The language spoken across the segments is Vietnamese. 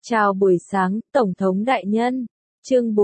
Chào buổi sáng, Tổng thống đại nhân. Chương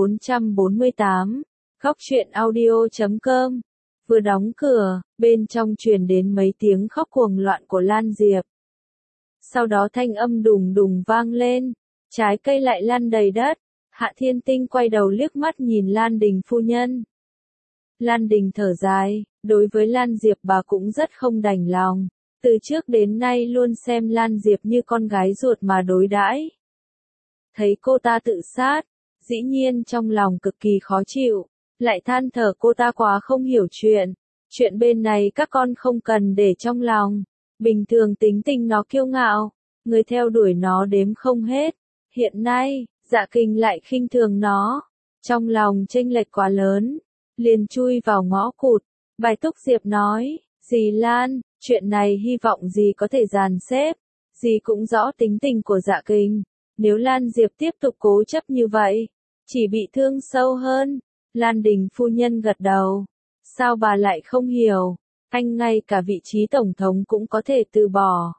448. Góc truyện audio.com. Vừa đóng cửa, bên trong truyền đến mấy tiếng khóc cuồng loạn của Lan Diệp. Sau đó thanh âm đùng đùng vang lên, trái cây lại lăn đầy đất. Hạ Thiên Tinh quay đầu liếc mắt nhìn Lan Đình phu nhân. Lan Đình thở dài, đối với Lan Diệp bà cũng rất không đành lòng. Từ trước đến nay luôn xem Lan Diệp như con gái ruột mà đối đãi. Thấy cô ta tự sát, dĩ nhiên trong lòng cực kỳ khó chịu, lại than thở cô ta quá không hiểu chuyện. Chuyện bên này các con không cần để trong lòng. Bình thường tính tình nó kiêu ngạo, người theo đuổi nó đếm không hết. Hiện nay, Dạ Kình lại khinh thường nó. Trong lòng chênh lệch quá lớn, liền chui vào ngõ cụt. Bài Túc Diệp nói, dì Lan, chuyện này hy vọng dì có thể dàn xếp. Dì cũng rõ tính tình của Dạ Kình. Nếu Lan Diệp tiếp tục cố chấp như vậy, chỉ bị thương sâu hơn. Lan Đình phu nhân gật đầu. Sao bà lại không hiểu? Anh ngay cả vị trí tổng thống cũng có thể từ bỏ.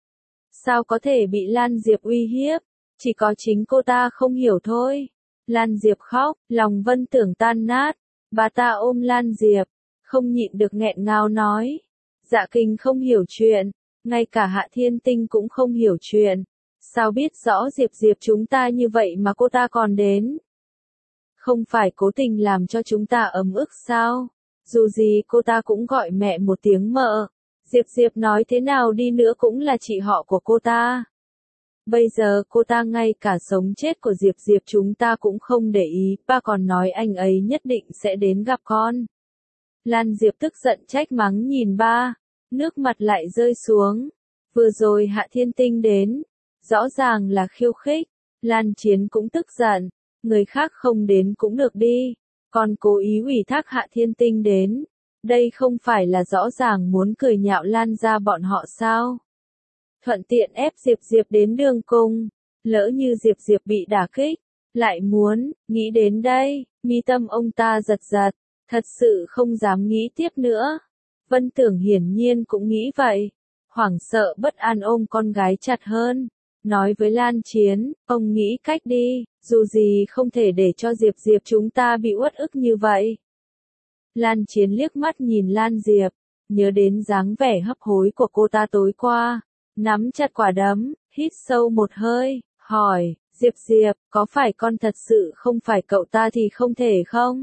Sao có thể bị Lan Diệp uy hiếp? Chỉ có chính cô ta không hiểu thôi. Lan Diệp khóc, lòng Vân Tưởng tan nát. Bà ta ôm Lan Diệp, không nhịn được nghẹn ngào nói. Dạ Kình không hiểu chuyện, ngay cả Hạ Thiên Tinh cũng không hiểu chuyện. Sao biết rõ Diệp chúng ta như vậy mà cô ta còn đến? Không phải cố tình làm cho chúng ta ấm ức sao? Dù gì cô ta cũng gọi mẹ một tiếng mợ. Diệp nói thế nào đi nữa cũng là chị họ của cô ta. Bây giờ cô ta ngay cả sống chết của Diệp chúng ta cũng không để ý, ba còn nói anh ấy nhất định sẽ đến gặp con. Lan Diệp tức giận trách mắng nhìn ba, nước mặt lại rơi xuống. Vừa rồi Hạ Thiên Tinh đến, rõ ràng là khiêu khích. Lan Chiến cũng tức giận, người khác không đến cũng được đi, còn cố ý ủy thác Hạ Thiên Tinh đến. Đây không phải là rõ ràng muốn cười nhạo Lan ra bọn họ sao? Thuận tiện ép Diệp đến đường cùng, lỡ như Diệp bị đả kích, lại muốn, nghĩ đến đây, mi tâm ông ta giật giật, thật sự không dám nghĩ tiếp nữa. Vân Tưởng hiển nhiên cũng nghĩ vậy, hoảng sợ bất an ôm con gái chặt hơn. Nói với Lan Chiến, ông nghĩ cách đi, dù gì không thể để cho Diệp chúng ta bị uất ức như vậy. Lan Chiến liếc mắt nhìn Lan Diệp, nhớ đến dáng vẻ hấp hối của cô ta tối qua, nắm chặt quả đấm, hít sâu một hơi, hỏi, Diệp, có phải con thật sự không phải cậu ta thì không thể không?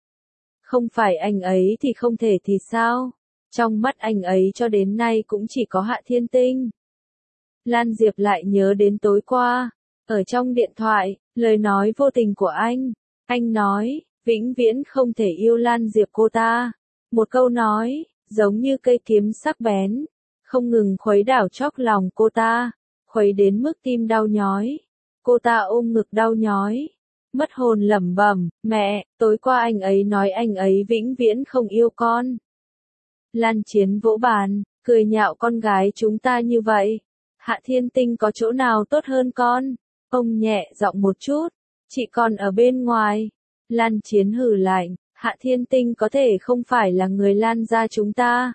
Không phải anh ấy thì không thể thì sao? Trong mắt anh ấy cho đến nay cũng chỉ có Hạ Thiên Tinh. Lan Diệp lại nhớ đến tối qua, ở trong điện thoại, lời nói vô tình của anh nói, vĩnh viễn không thể yêu Lan Diệp cô ta. Một câu nói, giống như cây kiếm sắc bén, không ngừng khuấy đảo chóc lòng cô ta, khuấy đến mức tim đau nhói. Cô ta ôm ngực đau nhói, mất hồn lẩm bẩm, mẹ, tối qua anh ấy nói anh ấy vĩnh viễn không yêu con. Lan Chiến vỗ bàn, cười nhạo con gái chúng ta như vậy. Hạ Thiên Tinh có chỗ nào tốt hơn con? Ông nhẹ giọng một chút, chị còn ở bên ngoài. Lan Chiến hừ lạnh, Hạ Thiên Tinh có thể không phải là người Lan gia chúng ta.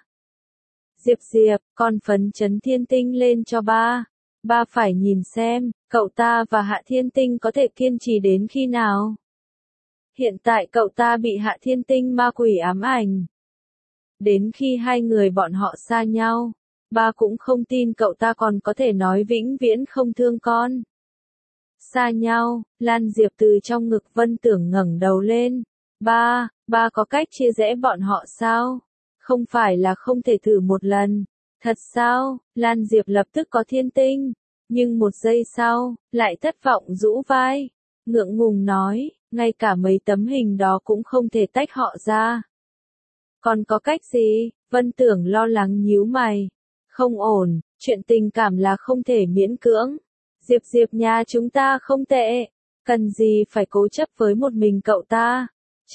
Diệp, con phấn chấn Thiên Tinh lên cho ba. Ba phải nhìn xem, cậu ta và Hạ Thiên Tinh có thể kiên trì đến khi nào. Hiện tại cậu ta bị Hạ Thiên Tinh ma quỷ ám ảnh. Đến khi hai người bọn họ xa nhau, ba cũng không tin cậu ta còn có thể nói vĩnh viễn không thương con. Xa nhau, Lan Diệp từ trong ngực Vân Tưởng ngẩng đầu lên. Ba có cách chia rẽ bọn họ sao? Không phải là không thể thử một lần. Thật sao? Lan Diệp lập tức có Thiên Tinh. Nhưng một giây sau, lại thất vọng rũ vai. Ngượng ngùng nói, ngay cả mấy tấm hình đó cũng không thể tách họ ra. Còn có cách gì? Vân Tưởng lo lắng nhíu mày. Không ổn, chuyện tình cảm là không thể miễn cưỡng. Diệp nhà chúng ta không tệ, cần gì phải cố chấp với một mình cậu ta.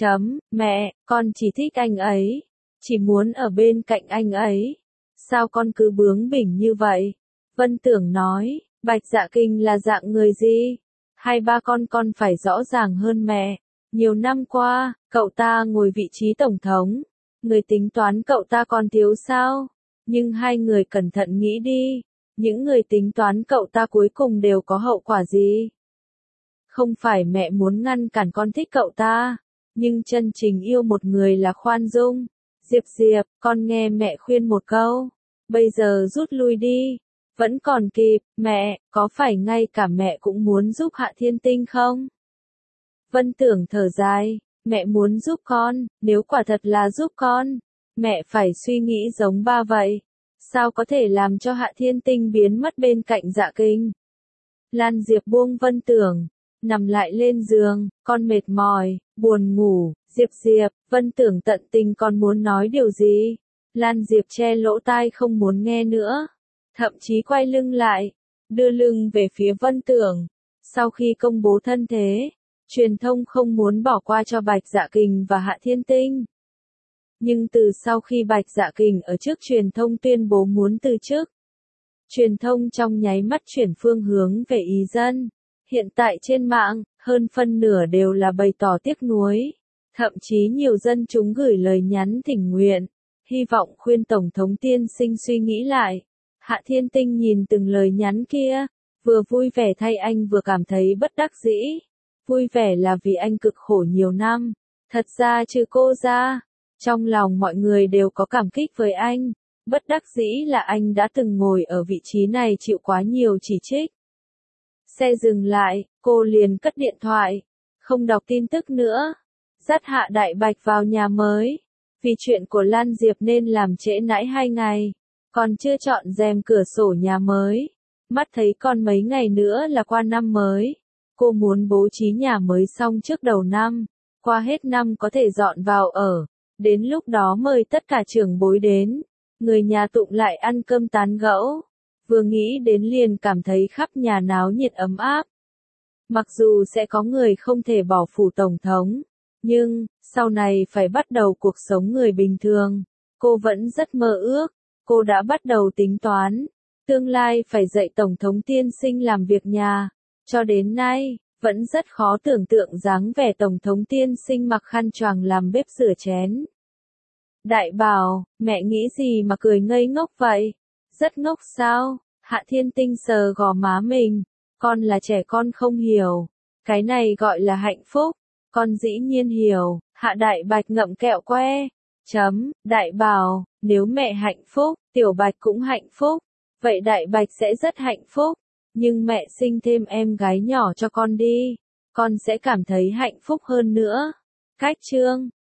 Mẹ, con chỉ thích anh ấy, chỉ muốn ở bên cạnh anh ấy. Sao con cứ bướng bỉnh như vậy? Vân Tưởng nói, Bạch Dạ Kình là dạng người gì? Hai ba con phải rõ ràng hơn mẹ. Nhiều năm qua, cậu ta ngồi vị trí tổng thống. Người tính toán cậu ta còn thiếu sao? Nhưng hai người cẩn thận nghĩ đi. Những người tính toán cậu ta cuối cùng đều có hậu quả gì? Không phải mẹ muốn ngăn cản con thích cậu ta, nhưng chân chính yêu một người là khoan dung. Diệp Diệp, con nghe mẹ khuyên một câu. Bây giờ rút lui đi. Vẫn còn kịp, mẹ, có phải ngay cả mẹ cũng muốn giúp Hạ Thiên Tinh không? Vân Tưởng thở dài, mẹ muốn giúp con, nếu quả thật là giúp con, mẹ phải suy nghĩ giống ba vậy. Sao có thể làm cho Hạ Thiên Tinh biến mất bên cạnh Dạ Kinh? Lan Diệp buông Vân Tưởng, nằm lại lên giường, con mệt mỏi, buồn ngủ. Diệp Diệp, Vân Tưởng tận tình còn muốn nói điều gì? Lan Diệp che lỗ tai không muốn nghe nữa, thậm chí quay lưng lại, đưa lưng về phía Vân Tưởng. Sau khi công bố thân thế, truyền thông không muốn bỏ qua cho Bạch Dạ Kình và Hạ Thiên Tinh. Nhưng từ sau khi Bạch Dạ Kình ở trước truyền thông tuyên bố muốn từ chức, truyền thông trong nháy mắt chuyển phương hướng về ý dân. Hiện tại trên mạng, hơn phân nửa đều là bày tỏ tiếc nuối. Thậm chí nhiều dân chúng gửi lời nhắn thỉnh nguyện, hy vọng khuyên Tổng thống tiên sinh suy nghĩ lại. Hạ Thiên Tinh nhìn từng lời nhắn kia, vừa vui vẻ thay anh vừa cảm thấy bất đắc dĩ. Vui vẻ là vì anh cực khổ nhiều năm, thật ra trừ cô ra, trong lòng mọi người đều có cảm kích với anh. Bất đắc dĩ là anh đã từng ngồi ở vị trí này chịu quá nhiều chỉ trích. Xe dừng lại, cô liền cất điện thoại, không đọc tin tức nữa. Dắt Hạ Đại Bạch vào nhà mới. Vì chuyện của Lan Diệp nên làm trễ nãi 2 ngày. Còn chưa chọn rèm cửa sổ nhà mới. Mắt thấy còn mấy ngày nữa là qua năm mới. Cô muốn bố trí nhà mới xong trước đầu năm. Qua hết năm có thể dọn vào ở. Đến lúc đó mời tất cả trưởng bối đến. Người nhà tụng lại ăn cơm tán gẫu. Vừa nghĩ đến liền cảm thấy khắp nhà náo nhiệt ấm áp. Mặc dù sẽ có người không thể bỏ phủ tổng thống. Nhưng, sau này phải bắt đầu cuộc sống người bình thường. Cô vẫn rất mơ ước. Cô đã bắt đầu tính toán. Tương lai phải dạy Tổng thống tiên sinh làm việc nhà. Cho đến nay, vẫn rất khó tưởng tượng dáng vẻ Tổng thống tiên sinh mặc khăn choàng làm bếp rửa chén. Đại Bảo, mẹ nghĩ gì mà cười ngây ngốc vậy? Rất ngốc sao? Hạ Thiên Tinh sờ gò má mình. Con là trẻ con không hiểu. Cái này gọi là hạnh phúc. Con dĩ nhiên hiểu. Hạ Đại Bạch ngậm kẹo que. Đại Bảo, nếu mẹ hạnh phúc, Tiểu Bạch cũng hạnh phúc. Vậy Đại Bạch sẽ rất hạnh phúc. Nhưng mẹ sinh thêm em gái nhỏ cho con đi. Con sẽ cảm thấy hạnh phúc hơn nữa. Cách chương